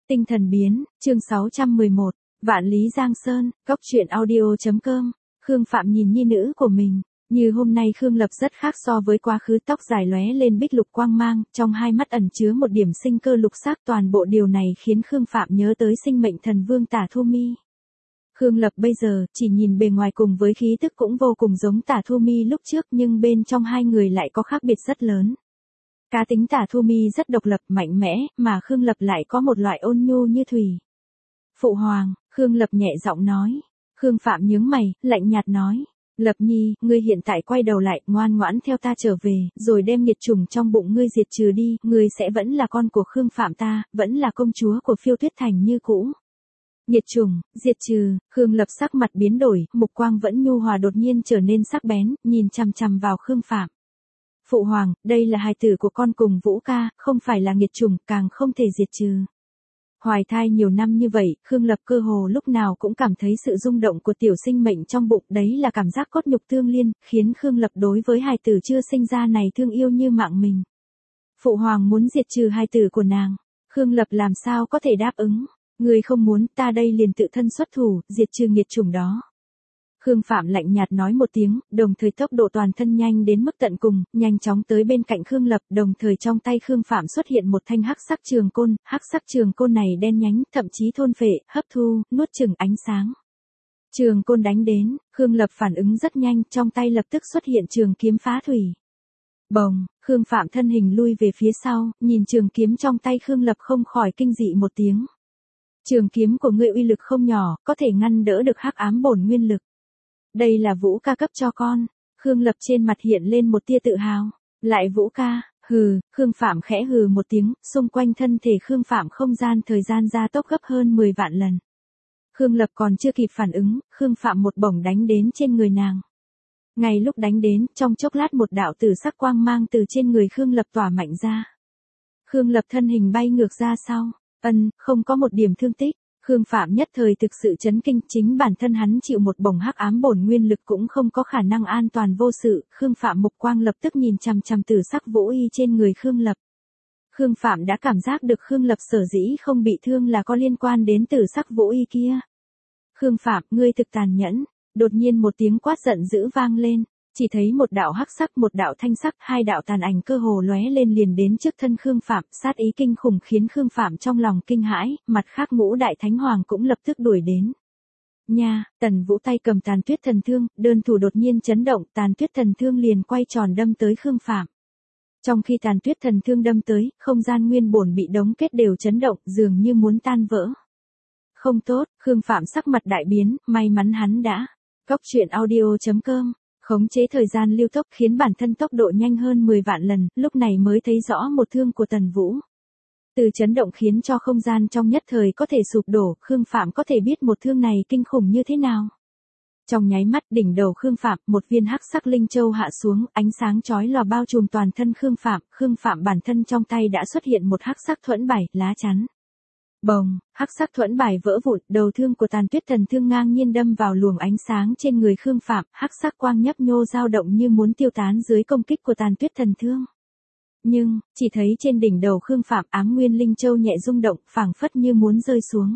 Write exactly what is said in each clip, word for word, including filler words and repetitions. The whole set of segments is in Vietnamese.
Tinh thần biến, chương sáu trăm mười một, Vạn Lý Giang Sơn, Cốc truyện audio.com, Khương Phạm nhìn nhi nữ của mình, như hôm nay Khương Lập rất khác so với quá khứ, tóc dài lóe lên bích lục quang mang, trong hai mắt ẩn chứa một điểm sinh cơ lục sắc, toàn bộ điều này khiến Khương Phạm nhớ tới sinh mệnh thần vương Tả Thu Mi. Khương Lập bây giờ, chỉ nhìn bề ngoài cùng với khí tức cũng vô cùng giống Tả Thu Mi lúc trước, nhưng bên trong hai người lại có khác biệt rất lớn. Cá tính Tả Thu Mi rất độc lập, mạnh mẽ, mà Khương Lập lại có một loại ôn nhu như thủy. Phụ hoàng, Khương Lập nhẹ giọng nói. Khương Phạm nhướng mày, lạnh nhạt nói. Lập Nhi, ngươi hiện tại quay đầu lại, ngoan ngoãn theo ta trở về, rồi đem nhiệt trùng trong bụng ngươi diệt trừ đi, ngươi sẽ vẫn là con của Khương Phạm ta, vẫn là công chúa của Phiêu Tuyết Thành như cũ. Nhiệt trùng, diệt trừ, Khương Lập sắc mặt biến đổi, mục quang vẫn nhu hòa đột nhiên trở nên sắc bén, nhìn chằm chằm vào Khương Phạm. Phụ hoàng, đây là hài tử của con cùng Vũ ca, không phải là nghiệt trùng, càng không thể diệt trừ. Hoài thai nhiều năm như vậy, Khương Lập cơ hồ lúc nào cũng cảm thấy sự rung động của tiểu sinh mệnh trong bụng, đấy là cảm giác cốt nhục tương liên, khiến Khương Lập đối với hài tử chưa sinh ra này thương yêu như mạng mình. Phụ hoàng muốn diệt trừ hài tử của nàng, Khương Lập làm sao có thể đáp ứng, người không muốn, ta đây liền tự thân xuất thủ, diệt trừ nghiệt chủng đó. Khương Phạm lạnh nhạt nói một tiếng, đồng thời tốc độ toàn thân nhanh đến mức tận cùng, nhanh chóng tới bên cạnh Khương Lập, đồng thời trong tay Khương Phạm xuất hiện một thanh hắc sắc trường côn, hắc sắc trường côn này đen nhánh, thậm chí thôn phệ, hấp thu, nuốt chửng ánh sáng. Trường côn đánh đến, Khương Lập phản ứng rất nhanh, trong tay lập tức xuất hiện trường kiếm phá thủy. Bồng, Khương Phạm thân hình lui về phía sau, nhìn trường kiếm trong tay Khương Lập không khỏi kinh dị một tiếng. Trường kiếm của ngươi uy lực không nhỏ, có thể ngăn đỡ được hắc ám bổn nguyên lực. Đây là Vũ ca cấp cho con. Khương Lập trên mặt hiện lên một tia tự hào. Lại Vũ ca, hừ, Khương Phạm khẽ hừ một tiếng, xung quanh thân thể Khương Phạm không gian thời gian gia tốc gấp hơn mười vạn lần. Khương Lập còn chưa kịp phản ứng, Khương Phạm một bổng đánh đến trên người nàng. Ngay lúc đánh đến, trong chốc lát một đạo tử sắc quang mang từ trên người Khương Lập tỏa mạnh ra. Khương Lập thân hình bay ngược ra sau, ân, không có một điểm thương tích. Khương Phạm nhất thời thực sự chấn kinh, chính bản thân hắn chịu một bổng hắc ám bổn nguyên lực cũng không có khả năng an toàn vô sự, Khương Phạm mục quang lập tức nhìn chằm chằm tử sắc vũ y trên người Khương Lập. Khương Phạm đã cảm giác được Khương Lập sở dĩ không bị thương là có liên quan đến tử sắc vũ y kia. Khương Phạm, ngươi thực tàn nhẫn, đột nhiên một tiếng quát giận dữ vang lên. Chỉ thấy một đạo hắc sắc, một đạo thanh sắc, hai đạo tàn ảnh cơ hồ lóe lên liền đến trước thân Khương Phạm, sát ý kinh khủng khiến Khương Phạm trong lòng kinh hãi, mặt khác Ngũ Đại Thánh Hoàng cũng lập tức đuổi đến. Nha, Tần Vũ tay cầm Tàn Tuyết Thần Thương, đơn thủ đột nhiên chấn động, Tàn Tuyết Thần Thương liền quay tròn đâm tới Khương Phạm. Trong khi Tàn Tuyết Thần Thương đâm tới, không gian nguyên bổn bị đóng kết đều chấn động, dường như muốn tan vỡ. Không tốt, Khương Phạm sắc mặt đại biến, may mắn hắn đã. Cốc truyện audio.com khống chế thời gian lưu tốc khiến bản thân tốc độ nhanh hơn mười vạn lần, lúc này mới thấy rõ một thương của Tần Vũ. Từ chấn động khiến cho không gian trong nhất thời có thể sụp đổ, Khương Phạm có thể biết một thương này kinh khủng như thế nào. Trong nháy mắt đỉnh đầu Khương Phạm, một viên hắc sắc linh châu hạ xuống, ánh sáng chói lòa bao trùm toàn thân Khương Phạm, Khương Phạm bản thân trong tay đã xuất hiện một hắc sắc thuẫn bài, lá chắn. Bồng, hắc sắc thuẫn bài vỡ vụn, đầu thương của Tàn Tuyết Thần Thương ngang nhiên đâm vào luồng ánh sáng trên người Khương Phạm, hắc sắc quang nhấp nhô dao động như muốn tiêu tán dưới công kích của Tàn Tuyết Thần Thương. Nhưng, chỉ thấy trên đỉnh đầu Khương Phạm ám nguyên linh châu nhẹ rung động, phảng phất như muốn rơi xuống.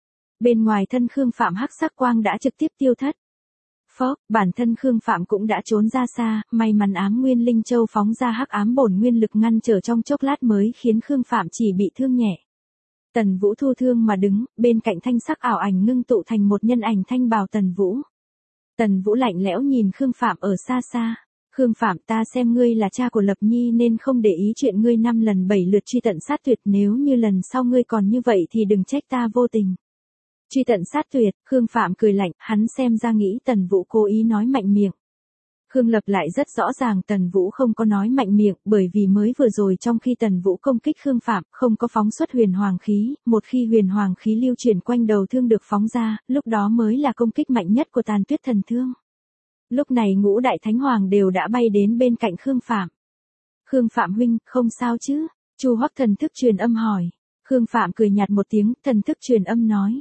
Bên ngoài thân Khương Phạm hắc sắc quang đã trực tiếp tiêu thất. Phốc, bản thân Khương Phạm cũng đã trốn ra xa, may mắn ám nguyên linh châu phóng ra hắc ám bổn nguyên lực ngăn trở trong chốc lát mới khiến Khương Phạm chỉ bị thương nhẹ. Tần Vũ thu thương mà đứng, bên cạnh thanh sắc ảo ảnh ngưng tụ thành một nhân ảnh thanh bào Tần Vũ. Tần Vũ lạnh lẽo nhìn Khương Phạm ở xa xa. Khương Phạm, ta xem ngươi là cha của Lập Nhi nên không để ý chuyện ngươi năm lần bảy lượt truy tận sát tuyệt, nếu như lần sau ngươi còn như vậy thì đừng trách ta vô tình. Truy tận sát tuyệt, Khương Phạm cười lạnh, hắn xem ra nghĩ Tần Vũ cố ý nói mạnh miệng. Khương Lập lại rất rõ ràng Tần Vũ không có nói mạnh miệng, bởi vì mới vừa rồi trong khi Tần Vũ công kích Khương Phạm, không có phóng xuất huyền hoàng khí, một khi huyền hoàng khí lưu chuyển quanh đầu thương được phóng ra, lúc đó mới là công kích mạnh nhất của Tàn Tuyết Thần Thương. Lúc này Ngũ Đại Thánh Hoàng đều đã bay đến bên cạnh Khương Phạm. Khương Phạm huynh, không sao chứ? Chu Hoắc thần thức truyền âm hỏi. Khương Phạm cười nhạt một tiếng, thần thức truyền âm nói.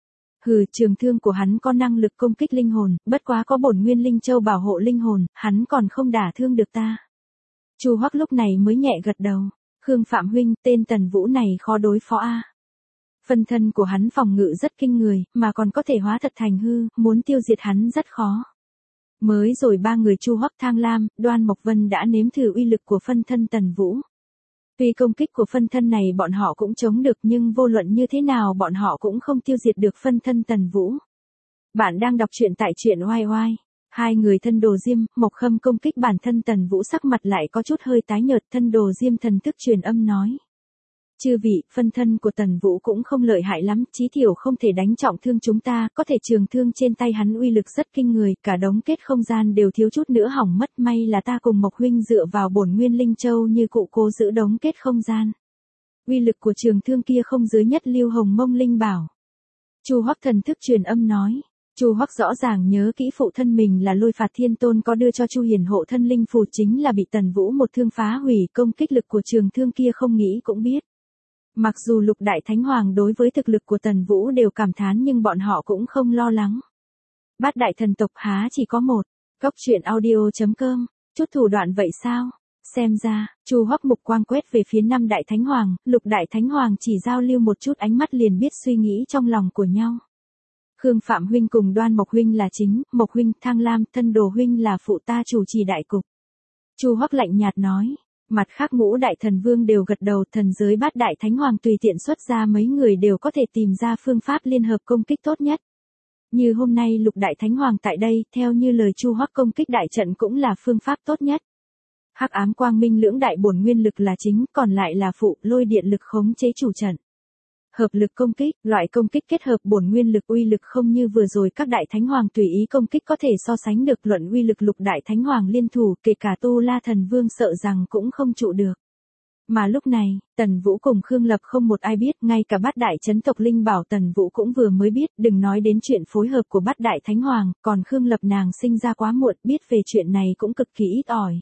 Hừ, trường thương của hắn có năng lực công kích linh hồn, bất quá có bổn nguyên linh châu bảo hộ linh hồn, hắn còn không đả thương được ta. Chu Hoắc lúc này mới nhẹ gật đầu. Khương Phạm huynh, tên Tần Vũ này khó đối phó a. Phân thân của hắn phòng ngự rất kinh người, mà còn có thể hóa thật thành hư, muốn tiêu diệt hắn rất khó. Mới rồi ba người Chu Hoắc Thang Lam, Đoan Mộc Vân đã nếm thử uy lực của phân thân Tần Vũ. Tuy công kích của phân thân này bọn họ cũng chống được nhưng vô luận như thế nào bọn họ cũng không tiêu diệt được phân thân Tần Vũ. Bạn đang đọc truyện tại truyện oai oai. Hai người thân đồ Diêm, Mộc Khâm công kích bản thân Tần Vũ sắc mặt lại có chút hơi tái nhợt, thân đồ Diêm thần thức truyền âm nói. Chư vị, phân thân của Tần Vũ cũng không lợi hại lắm, chí thiểu không thể đánh trọng thương chúng ta, có thể trường thương trên tay hắn uy lực rất kinh người, cả đống kết không gian đều thiếu chút nữa hỏng mất, may là ta cùng Mộc huynh dựa vào bổn nguyên linh châu như cụ cố giữ đống kết không gian. Uy lực của trường thương kia không dưới nhất lưu hồng mông linh bảo. Chu Hoắc thần thức truyền âm nói. Chu Hoắc rõ ràng nhớ kỹ phụ thân mình là Lôi Phạt Thiên Tôn có đưa cho Chu Hiền hộ thân linh phù, chính là bị Tần Vũ một thương phá hủy, công kích lực của trường thương kia không nghĩ cũng biết. Mặc dù Lục Đại Thánh Hoàng đối với thực lực của Tần Vũ đều cảm thán nhưng bọn họ cũng không lo lắng. Bát đại thần tộc há chỉ có một. Cốc truyện audio chấm com. Chút thủ đoạn vậy sao? Xem ra, Chu Hoắc mục quang quét về phía năm đại thánh hoàng, Lục Đại Thánh Hoàng chỉ giao lưu một chút ánh mắt liền biết suy nghĩ trong lòng của nhau. Khương Phạm huynh cùng Đoan Mộc huynh là chính, Mộc huynh, Thang Lam, thân đồ huynh là phụ ta chủ trì đại cục. Chu Hoắc lạnh nhạt nói. Mặt khác ngũ đại thần vương đều gật đầu, thần giới bát đại thánh hoàng tùy tiện xuất ra mấy người đều có thể tìm ra phương pháp liên hợp công kích tốt nhất. Như hôm nay Lục Đại Thánh Hoàng tại đây, theo như lời Chu Hoắc công kích đại trận cũng là phương pháp tốt nhất. Hắc ám quang minh lưỡng đại bổn nguyên lực là chính, còn lại là phụ, lôi điện lực khống chế chủ trận. Hợp lực công kích, loại công kích kết hợp bổn nguyên lực uy lực không như vừa rồi các đại thánh hoàng tùy ý công kích có thể so sánh được, luận uy lực Lục Đại Thánh Hoàng liên thủ, kể cả Tu La Thần Vương sợ rằng cũng không trụ được. Mà lúc này, Tần Vũ cùng Khương Lập không một ai biết, ngay cả bát đại chấn tộc linh bảo Tần Vũ cũng vừa mới biết, đừng nói đến chuyện phối hợp của bát đại thánh hoàng, còn Khương Lập nàng sinh ra quá muộn, biết về chuyện này cũng cực kỳ ít ỏi.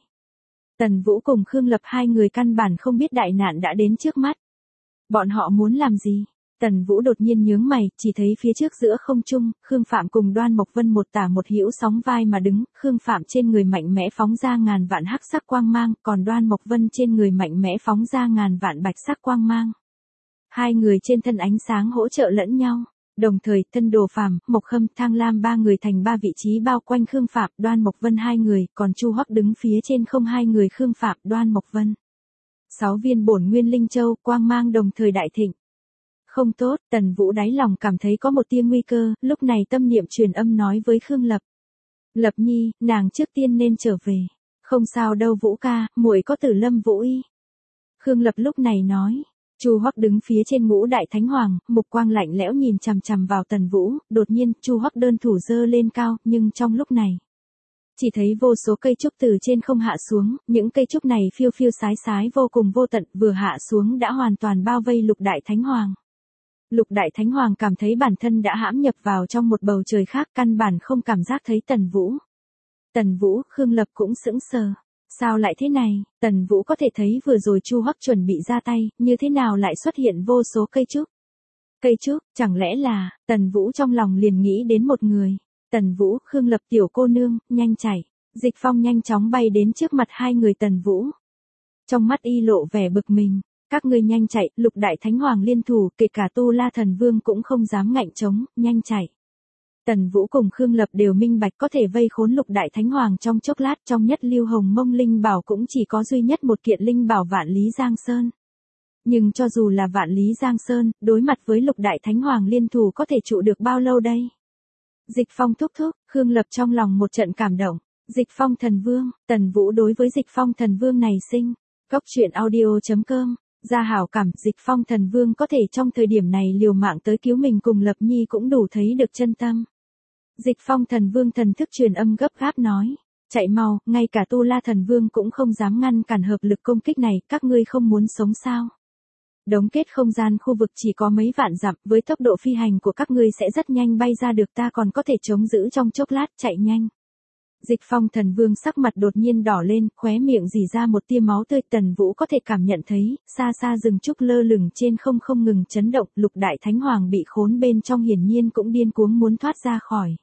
Tần Vũ cùng Khương Lập hai người căn bản không biết đại nạn đã đến trước mắt. Bọn họ muốn làm gì? Tần Vũ đột nhiên nhướng mày, chỉ thấy phía trước giữa không trung, Khương Phạm cùng Đoan Mộc Vân một tả một hữu sóng vai mà đứng, Khương Phạm trên người mạnh mẽ phóng ra ngàn vạn hắc sắc quang mang, còn Đoan Mộc Vân trên người mạnh mẽ phóng ra ngàn vạn bạch sắc quang mang. Hai người trên thân ánh sáng hỗ trợ lẫn nhau, đồng thời thân đồ Phàm, Mộc Khâm, Thang Lam ba người thành ba vị trí bao quanh Khương Phạm, Đoan Mộc Vân hai người, còn Chu Hoắc đứng phía trên không hai người Khương Phạm, Đoan Mộc Vân. Sáu viên bổn nguyên linh châu, quang mang đồng thời đại thịnh. Không tốt, Tần Vũ đáy lòng cảm thấy có một tia nguy cơ, lúc này tâm niệm truyền âm nói với Khương Lập. Lập nhi, nàng trước tiên nên trở về. Không sao đâu Vũ ca, muội có Tử Lâm Vũ y. Khương Lập lúc này nói. Chu Hoắc đứng phía trên ngũ đại thánh hoàng, mục quang lạnh lẽo nhìn chằm chằm vào Tần Vũ, đột nhiên Chu Hoắc đơn thủ giơ lên cao, nhưng trong lúc này chỉ thấy vô số cây trúc từ trên không hạ xuống, những cây trúc này phiêu phiêu sái sái vô cùng vô tận, vừa hạ xuống đã hoàn toàn bao vây Lục Đại Thánh Hoàng. Lục Đại Thánh Hoàng cảm thấy bản thân đã hãm nhập vào trong một bầu trời khác, căn bản không cảm giác thấy Tần Vũ. Tần Vũ, Khương Lập cũng sững sờ. Sao lại thế này? Tần Vũ có thể thấy vừa rồi Chu Hoắc chuẩn bị ra tay, như thế nào lại xuất hiện vô số cây trúc? Cây trúc, chẳng lẽ là, Tần Vũ trong lòng liền nghĩ đến một người. Tần Vũ, Khương Lập tiểu cô nương, nhanh chạy. Dịch Phong nhanh chóng bay đến trước mặt hai người Tần Vũ. Trong mắt y lộ vẻ bực mình. Các ngươi nhanh chạy, Lục Đại Thánh Hoàng liên thủ, kể cả Tu La Thần Vương cũng không dám ngạnh chống, nhanh chạy. Tần Vũ cùng Khương Lập đều minh bạch có thể vây khốn Lục Đại Thánh Hoàng trong chốc lát, trong nhất lưu hồng mông linh bảo cũng chỉ có duy nhất một kiện linh bảo Vạn Lý Giang Sơn. Nhưng cho dù là Vạn Lý Giang Sơn, đối mặt với Lục Đại Thánh Hoàng liên thủ có thể trụ được bao lâu đây? Dịch Phong thúc thúc, Khương Lập trong lòng một trận cảm động. Dịch Phong Thần Vương, Tần Vũ đối với Dịch Phong Thần Vương này sinh. Cốc truyện audio chấm com. Ra hảo cảm, Dịch Phong Thần Vương có thể trong thời điểm này liều mạng tới cứu mình cùng Lập Nhi cũng đủ thấy được chân tâm. Dịch Phong Thần Vương thần thức truyền âm gấp gáp nói. Chạy mau, ngay cả Tu La Thần Vương cũng không dám ngăn cản hợp lực công kích này, các ngươi không muốn sống sao? Đống kết không gian khu vực chỉ có mấy vạn dặm, với tốc độ phi hành của các ngươi sẽ rất nhanh bay ra được, ta còn có thể chống giữ trong chốc lát, chạy nhanh. Dịch Phong Thần Vương sắc mặt đột nhiên đỏ lên, khóe miệng rỉ ra một tia máu tươi, Tần Vũ có thể cảm nhận thấy, xa xa rừng trúc lơ lửng trên không không ngừng chấn động, Lục Đại Thánh Hoàng bị khốn bên trong hiển nhiên cũng điên cuống muốn thoát ra khỏi.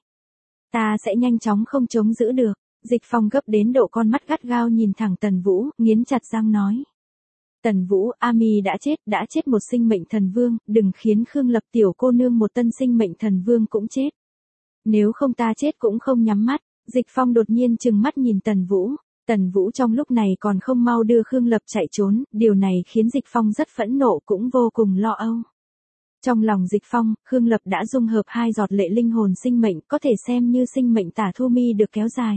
Ta sẽ nhanh chóng không chống giữ được. Dịch Phong gấp đến độ con mắt gắt gao nhìn thẳng Tần Vũ, nghiến chặt răng nói. Tần Vũ, Ami đã chết, đã chết một sinh mệnh thần vương, đừng khiến Khương Lập tiểu cô nương một tân sinh mệnh thần vương cũng chết. Nếu không ta chết cũng không nhắm mắt. Dịch Phong đột nhiên trừng mắt nhìn Tần Vũ. Tần Vũ trong lúc này còn không mau đưa Khương Lập chạy trốn, điều này khiến Dịch Phong rất phẫn nộ cũng vô cùng lo âu. Trong lòng Dịch Phong, Khương Lập đã dung hợp hai giọt lệ linh hồn sinh mệnh, có thể xem như sinh mệnh Tả Thu Mi được kéo dài.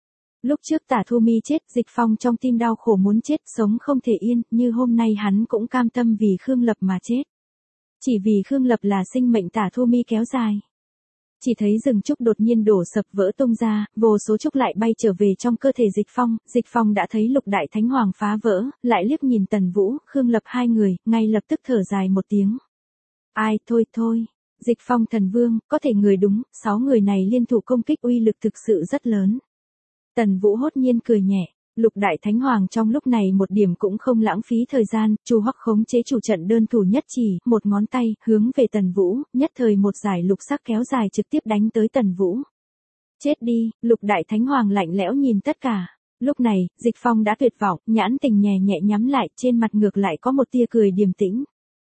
Lúc trước Tả Thu Mi chết, Dịch Phong trong tim đau khổ muốn chết, sống không thể yên, như hôm nay hắn cũng cam tâm vì Khương Lập mà chết. Chỉ vì Khương Lập là sinh mệnh Tả Thu Mi kéo dài. Chỉ thấy rừng trúc đột nhiên đổ sập vỡ tung ra, vô số trúc lại bay trở về trong cơ thể Dịch Phong, Dịch Phong đã thấy Lục Đại Thánh Hoàng phá vỡ, lại liếc nhìn Tần Vũ, Khương Lập hai người, ngay lập tức thở dài một tiếng. Ai, thôi thôi, Dịch Phong thần vương, có thể người đúng, sáu người này liên thủ công kích uy lực thực sự rất lớn. Tần Vũ hốt nhiên cười nhẹ, Lục Đại Thánh Hoàng trong lúc này một điểm cũng không lãng phí thời gian, Chu Hoắc khống chế chủ trận đơn thủ nhất chỉ, một ngón tay, hướng về Tần Vũ, nhất thời một giải lục sắc kéo dài trực tiếp đánh tới Tần Vũ. Chết đi, Lục Đại Thánh Hoàng lạnh lẽo nhìn tất cả. Lúc này, Dịch Phong đã tuyệt vọng, nhãn tình nhẹ nhẹ nhắm lại, trên mặt ngược lại có một tia cười điềm tĩnh.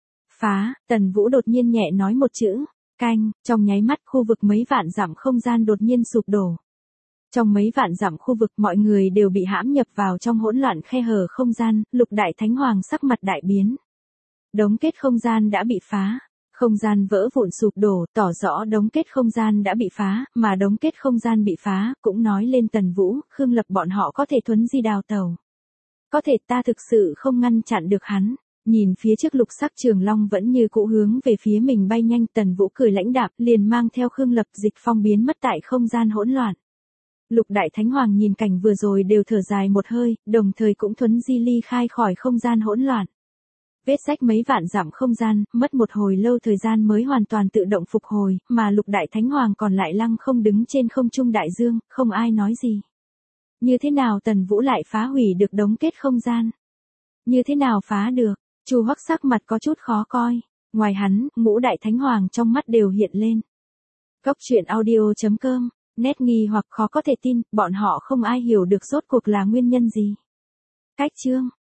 Phá, Tần Vũ đột nhiên nhẹ nói một chữ, canh, trong nháy mắt khu vực mấy vạn dặm không gian đột nhiên sụp đổ. Trong mấy vạn dặm khu vực mọi người đều bị hãm nhập vào trong hỗn loạn khe hở không gian, Lục Đại Thánh Hoàng sắc mặt đại biến. Đống kết không gian đã bị phá, không gian vỡ vụn sụp đổ, tỏ rõ đống kết không gian đã bị phá, mà đống kết không gian bị phá, cũng nói lên Tần Vũ, Khương Lập bọn họ có thể thuấn di đào tàu. Có thể ta thực sự không ngăn chặn được hắn. Nhìn phía trước lục sắc trường long vẫn như cũ hướng về phía mình bay nhanh, Tần Vũ cười lãnh đạm, liền mang theo Khương Lập, Dịch Phong biến mất tại không gian hỗn loạn. Lục Đại Thánh Hoàng nhìn cảnh vừa rồi đều thở dài một hơi, đồng thời cũng thuấn di ly khai khỏi không gian hỗn loạn. Vết rách mấy vạn dặm không gian, mất một hồi lâu thời gian mới hoàn toàn tự động phục hồi, mà Lục Đại Thánh Hoàng còn lại lăng không đứng trên không trung đại dương, không ai nói gì. Như thế nào Tần Vũ lại phá hủy được đống kết không gian? Như thế nào phá được? Chu Hoắc sắc mặt có chút khó coi. Ngoài hắn, ngũ Đại Thánh Hoàng trong mắt đều hiện lên. Góc truyện audio chấm com, nét nghi hoặc khó có thể tin, bọn họ không ai hiểu được rốt cuộc là nguyên nhân gì. Cách chương